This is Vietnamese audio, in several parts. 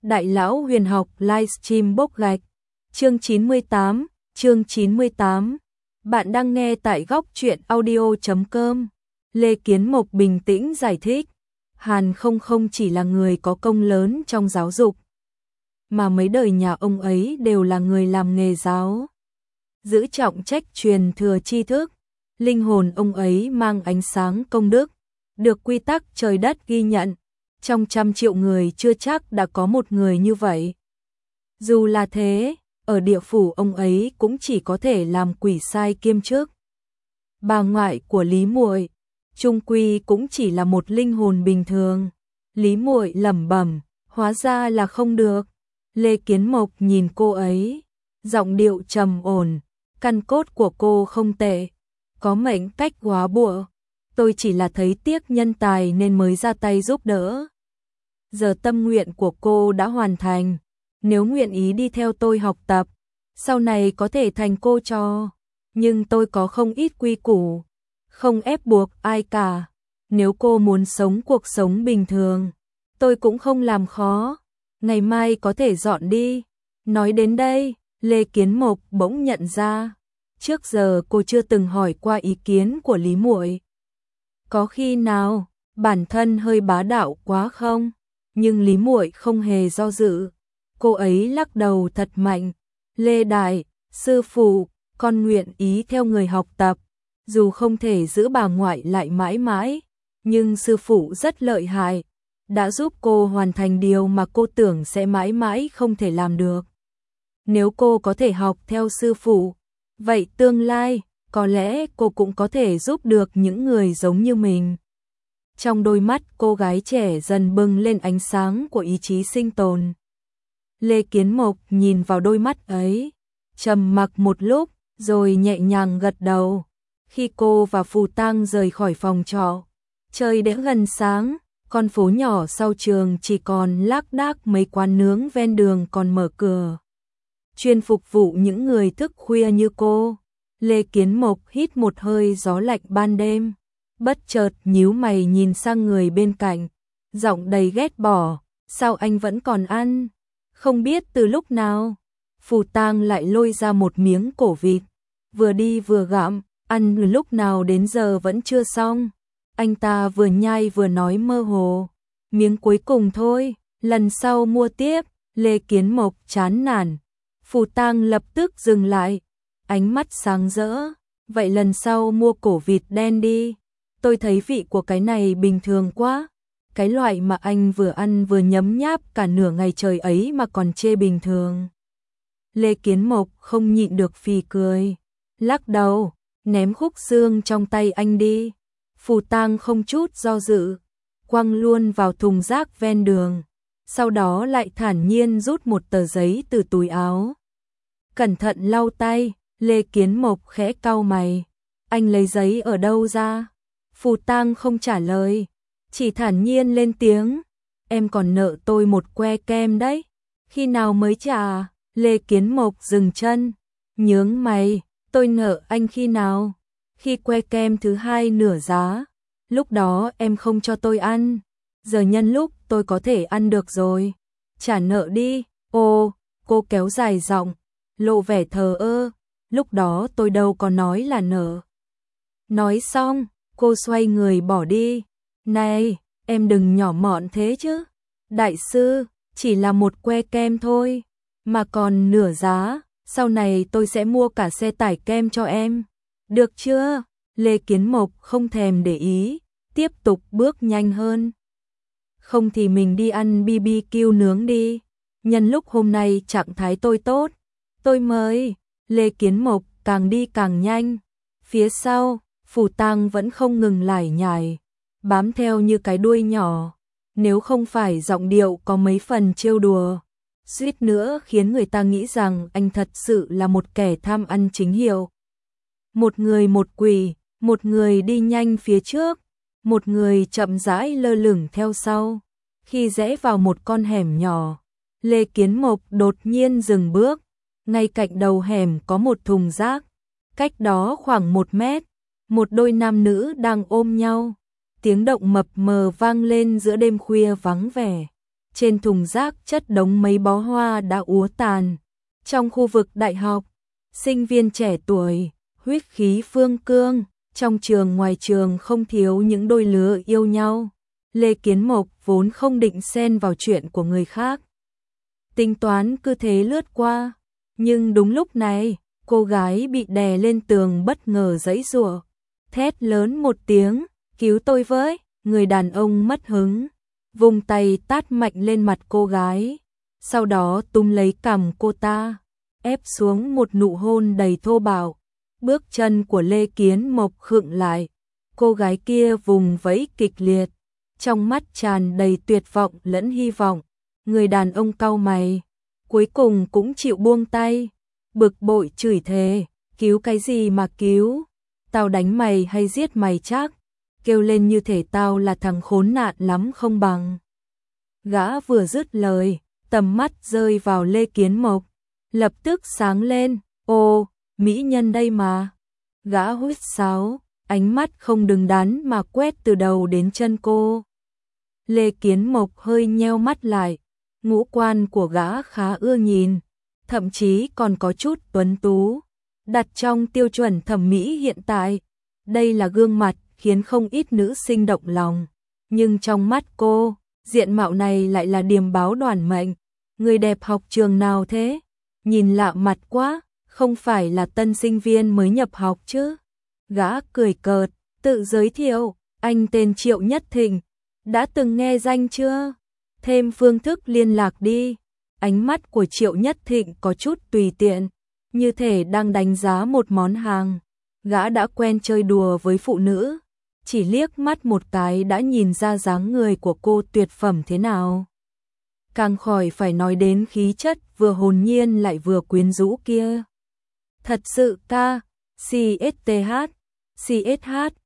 Đại lão huyền học livestream bốc gạch. Chương 98. Bạn đang nghe tại góc truyện audio.com. Lê Kiến Mộc bình tĩnh giải thích. Hàn Không Không chỉ là người có công lớn trong giáo dục, mà mấy đời nhà ông ấy đều là người làm nghề giáo, giữ trọng trách truyền thừa tri thức. Linh hồn ông ấy mang ánh sáng công đức, được quy tắc trời đất ghi nhận. Trong 100 triệu người chưa chắc đã có một người như vậy. Dù là thế, ở địa phủ ông ấy cũng chỉ có thể làm quỷ sai kiêm chức. Bà ngoại của Lý Muội chung quy cũng chỉ là một linh hồn bình thường. Lý Muội lẩm bẩm, hóa ra là không được. Lê Kiến Mộc nhìn cô ấy, giọng điệu trầm ổn, căn cốt của cô không tệ, có mệnh cách hóa bụa. Tôi chỉ là thấy tiếc nhân tài nên mới ra tay giúp đỡ. Giờ tâm nguyện của cô đã hoàn thành, nếu nguyện ý đi theo tôi học tập, sau này có thể thành cô trò. Nhưng tôi có không ít quy củ, không ép buộc ai cả. Nếu cô muốn sống cuộc sống bình thường, tôi cũng không làm khó. Ngày mai có thể dọn đi. Nói đến đây, Lê Kiến Mộc bỗng nhận ra, trước giờ cô chưa từng hỏi qua ý kiến của Lý Muội. Có khi nào bản thân hơi bá đạo quá không? Nhưng Lý Muội không hề do dự. Cô ấy lắc đầu thật mạnh. Lê Đại, sư phụ, con nguyện ý theo người học tập. Dù không thể giữ bà ngoại lại mãi mãi, nhưng sư phụ rất lợi hại, đã giúp cô hoàn thành điều mà cô tưởng sẽ mãi mãi không thể làm được. Nếu cô có thể học theo sư phụ, vậy tương lai, có lẽ cô cũng có thể giúp được những người giống như mình. Trong đôi mắt cô gái trẻ dần bừng lên ánh sáng của ý chí sinh tồn. Lê Kiến Mộc nhìn vào đôi mắt ấy, trầm mặc một lúc, rồi nhẹ nhàng gật đầu. Khi cô và Phù Tang rời khỏi phòng trọ, trời đã gần sáng, con phố nhỏ sau trường chỉ còn lác đác mấy quán nướng ven đường còn mở cửa, chuyên phục vụ những người thức khuya như cô. Lê Kiến Mộc hít một hơi gió lạnh ban đêm, bất chợt nhíu mày nhìn sang người bên cạnh, giọng đầy ghét bỏ, sao anh vẫn còn ăn? Không biết từ lúc nào, Phù Tang lại lôi ra một miếng cổ vịt, vừa đi vừa gặm, ăn từ lúc nào đến giờ vẫn chưa xong. Anh ta vừa nhai vừa nói mơ hồ, miếng cuối cùng thôi, lần sau mua tiếp. Lê Kiến Mộc chán nản. Phù Tang lập tức dừng lại, ánh mắt sáng rỡ, vậy lần sau mua cổ vịt đen đi, tôi thấy vị của cái này bình thường quá. Cái loại mà anh vừa ăn vừa nhấm nháp cả nửa ngày trời ấy mà còn chê bình thường. Lê Kiến Mộc không nhịn được phì cười, lắc đầu, ném khúc xương trong tay anh đi. Phù Tang không chút do dự, quăng luôn vào thùng rác ven đường, sau đó lại thản nhiên rút một tờ giấy từ túi áo. Cẩn thận lau tay, Lê Kiến Mộc khẽ cau mày, anh lấy giấy ở đâu ra? Phù Tang không trả lời, chỉ thản nhiên lên tiếng, em còn nợ tôi một que kem đấy, khi nào mới trả? Lê Kiến Mộc dừng chân, nhướng mày, tôi nợ anh khi nào? Khi que kem thứ hai nửa giá, lúc đó em không cho tôi ăn, giờ nhân lúc tôi có thể ăn được rồi, trả nợ đi. Ô, cô kéo dài giọng, lộ vẻ thờ ơ, lúc đó tôi đâu có nói là nợ. Nói xong, cô xoay người bỏ đi. Này, em đừng nhỏ mọn thế chứ. Đại sư, chỉ là một que kem thôi, mà còn nửa giá, sau này tôi sẽ mua cả xe tải kem cho em. Được chưa? Lê Kiến Mộc không thèm để ý, tiếp tục bước nhanh hơn. Không thì mình đi ăn BBQ nướng đi. Nhân lúc hôm nay trạng thái tôi tốt, tôi mời. Lê Kiến Mộc càng đi càng nhanh. Phía sau, Phù Tang vẫn không ngừng lải nhải, bám theo như cái đuôi nhỏ. Nếu không phải giọng điệu có mấy phần trêu đùa, suýt nữa khiến người ta nghĩ rằng anh thật sự là một kẻ tham ăn chính hiệu. Một người một quỷ, một người đi nhanh phía trước, một người chậm rãi lơ lửng theo sau. Khi rẽ vào một con hẻm nhỏ, Lê Kiến Mộc đột nhiên dừng bước. Ngay cạnh đầu hẻm có một thùng rác, cách đó khoảng 1 mét, một đôi nam nữ đang ôm nhau. Tiếng động mập mờ vang lên giữa đêm khuya vắng vẻ. trên thùng rác chất đống mấy bó hoa đã úa tàn. Trong khu vực đại học, sinh viên trẻ tuổi, huyết khí phương cương, trong trường ngoài trường không thiếu những đôi lứa yêu nhau. Lê Kiến Mộc vốn không định xen vào chuyện của người khác. Tính toán cứ thế lướt qua, nhưng đúng lúc này, cô gái bị đè lên tường bất ngờ giãy giụa, thét lớn một tiếng, cứu tôi với, người đàn ông mất hứng, vung tay tát mạnh lên mặt cô gái, sau đó túm lấy cằm cô ta, ép xuống một nụ hôn đầy thô bạo. Bước chân của Lê Kiến Mộc khựng lại, cô gái kia vùng vẫy kịch liệt, trong mắt tràn đầy tuyệt vọng lẫn hy vọng. Người đàn ông cau mày, cuối cùng cũng chịu buông tay, bực bội chửi thề, cứu cái gì mà cứu, tao đánh mày hay giết mày chắc, kêu lên như thể tao là thằng khốn nạn lắm không bằng. Gã vừa dứt lời, tầm mắt rơi vào Lê Kiến Mộc, lập tức sáng lên, ô, mỹ nhân đây mà. Gã huýt sáo, ánh mắt không đứng đắn mà quét từ đầu đến chân cô. Lê Kiến Mộc hơi nheo mắt lại, ngũ quan của gã khá ưa nhìn, thậm chí còn có chút tuấn tú. Đặt trong tiêu chuẩn thẩm mỹ hiện tại, đây là gương mặt khiến không ít nữ sinh động lòng. Nhưng trong mắt cô, diện mạo này lại là điềm báo đoản mệnh. Người đẹp học trường nào thế? Nhìn lạ mặt quá, không phải là tân sinh viên mới nhập học chứ? Gã cười cợt, tự giới thiệu, anh tên Triệu Nhất Thịnh, đã từng nghe danh chưa? Thêm phương thức liên lạc đi. Ánh mắt của Triệu Nhất Thịnh có chút tùy tiện, như thể đang đánh giá một món hàng. Gã đã quen chơi đùa với phụ nữ, chỉ liếc mắt một cái đã nhìn ra dáng người của cô tuyệt phẩm thế nào. Càng khỏi phải nói đến khí chất vừa hồn nhiên lại vừa quyến rũ kia. Thật sự ca, CSTH, CSH,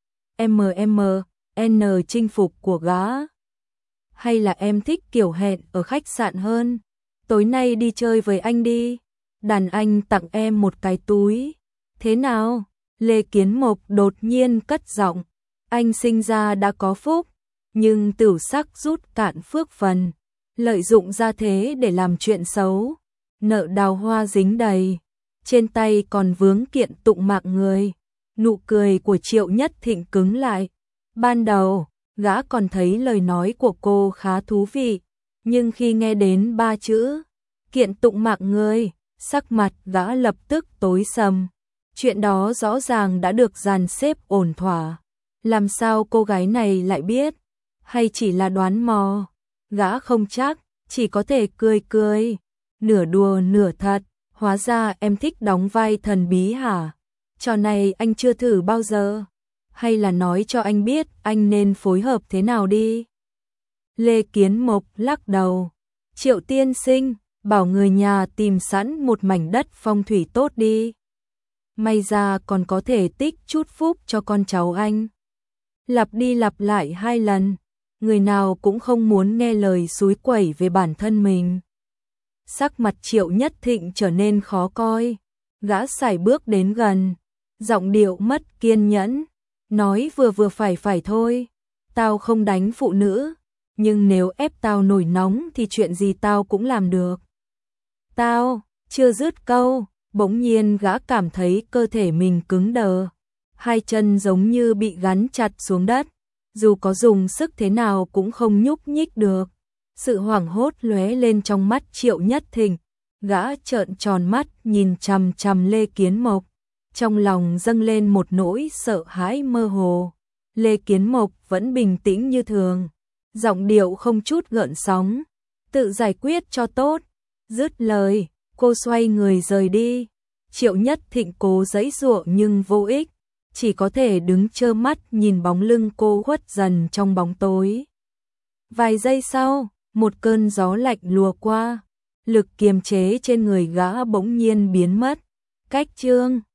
N chinh phục của gã. Hay là em thích kiểu hẹn ở khách sạn hơn? Tối nay đi chơi với anh đi. Đàn anh tặng em một cái túi. Thế nào? Lê Kiến Mộc đột nhiên cất giọng. Anh sinh ra đã có phúc, nhưng tửu sắc rút cạn phước phần. Lợi dụng gia thế để làm chuyện xấu. Nợ đào hoa dính đầy. Trên tay còn vướng kiện tụng mạng người. Nụ cười của Triệu Nhất Thịnh cứng lại. Ban đầu, gã còn thấy lời nói của cô khá thú vị, nhưng khi nghe đến 3 chữ kiện tụng mạng người, sắc mặt gã lập tức tối sầm. Chuyện đó rõ ràng đã được dàn xếp ổn thỏa. Làm sao cô gái này lại biết? Hay chỉ là đoán mò? Gã không chắc, chỉ có thể cười cười. Nửa đùa nửa thật, hóa ra em thích đóng vai thần bí hả? Trò này anh chưa thử bao giờ. Hay là nói cho anh biết anh nên phối hợp thế nào đi? Lê Kiến Mộc lắc đầu. Triệu tiên sinh, bảo người nhà tìm sẵn một mảnh đất phong thủy tốt đi. May ra còn có thể tích chút phúc cho con cháu anh. Lặp đi lặp lại 2 lần, người nào cũng không muốn nghe lời xúi quẩy về bản thân mình. Sắc mặt Triệu Nhất Thịnh trở nên khó coi, gã sải bước đến gần, giọng điệu mất kiên nhẫn, nói vừa phải thôi, tao không đánh phụ nữ, nhưng nếu ép tao nổi nóng thì chuyện gì tao cũng làm được. Tao, chưa dứt câu, bỗng nhiên gã cảm thấy cơ thể mình cứng đờ, 2 chân giống như bị gắn chặt xuống đất, dù có dùng sức thế nào cũng không nhúc nhích được. Sự hoảng hốt lóe lên trong mắt Triệu Nhất Thịnh, gã trợn tròn mắt nhìn chằm chằm Lê Kiến Mộc, trong lòng dâng lên một nỗi sợ hãi mơ hồ. Lê Kiến Mộc vẫn bình tĩnh như thường, giọng điệu không chút gợn sóng, tự giải quyết cho tốt. Dứt lời, cô xoay người rời đi. Triệu Nhất Thịnh cố giãy giụa nhưng vô ích, chỉ có thể đứng trơ mắt nhìn bóng lưng cô khuất dần trong bóng tối. Vài giây sau, một cơn gió lạnh lùa qua, lực kiềm chế trên người gã bỗng nhiên biến mất. Cách chương